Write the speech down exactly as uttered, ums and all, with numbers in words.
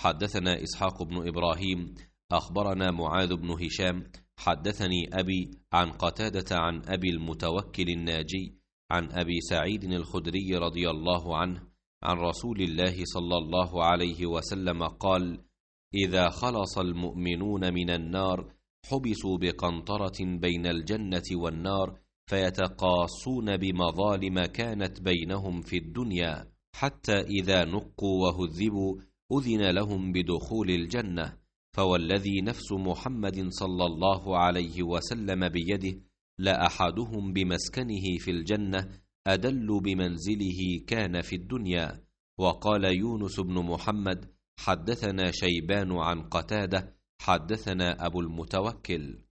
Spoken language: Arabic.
حدثنا إسحاق بن إبراهيم أخبرنا معاذ بن هشام حدثني أبي عن قتادة عن أبي المتوكل الناجي عن أبي سعيد الخدري رضي الله عنه عن رسول الله صلى الله عليه وسلم قال: إذا خلص المؤمنون من النار حبسوا بقنطرة بين الجنة والنار فيتقاصون بمظالم كانت بينهم في الدنيا، حتى إذا نقوا وهذبوا أذن لهم بدخول الجنة. فوالذي نفس محمد صلى الله عليه وسلم بيده لأحدهم بمسكنه في الجنة أدل بمنزله كان في الدنيا. وقال يونس بن محمد: حدثنا شيبان عن قتادة حدثنا أبو المتوكل.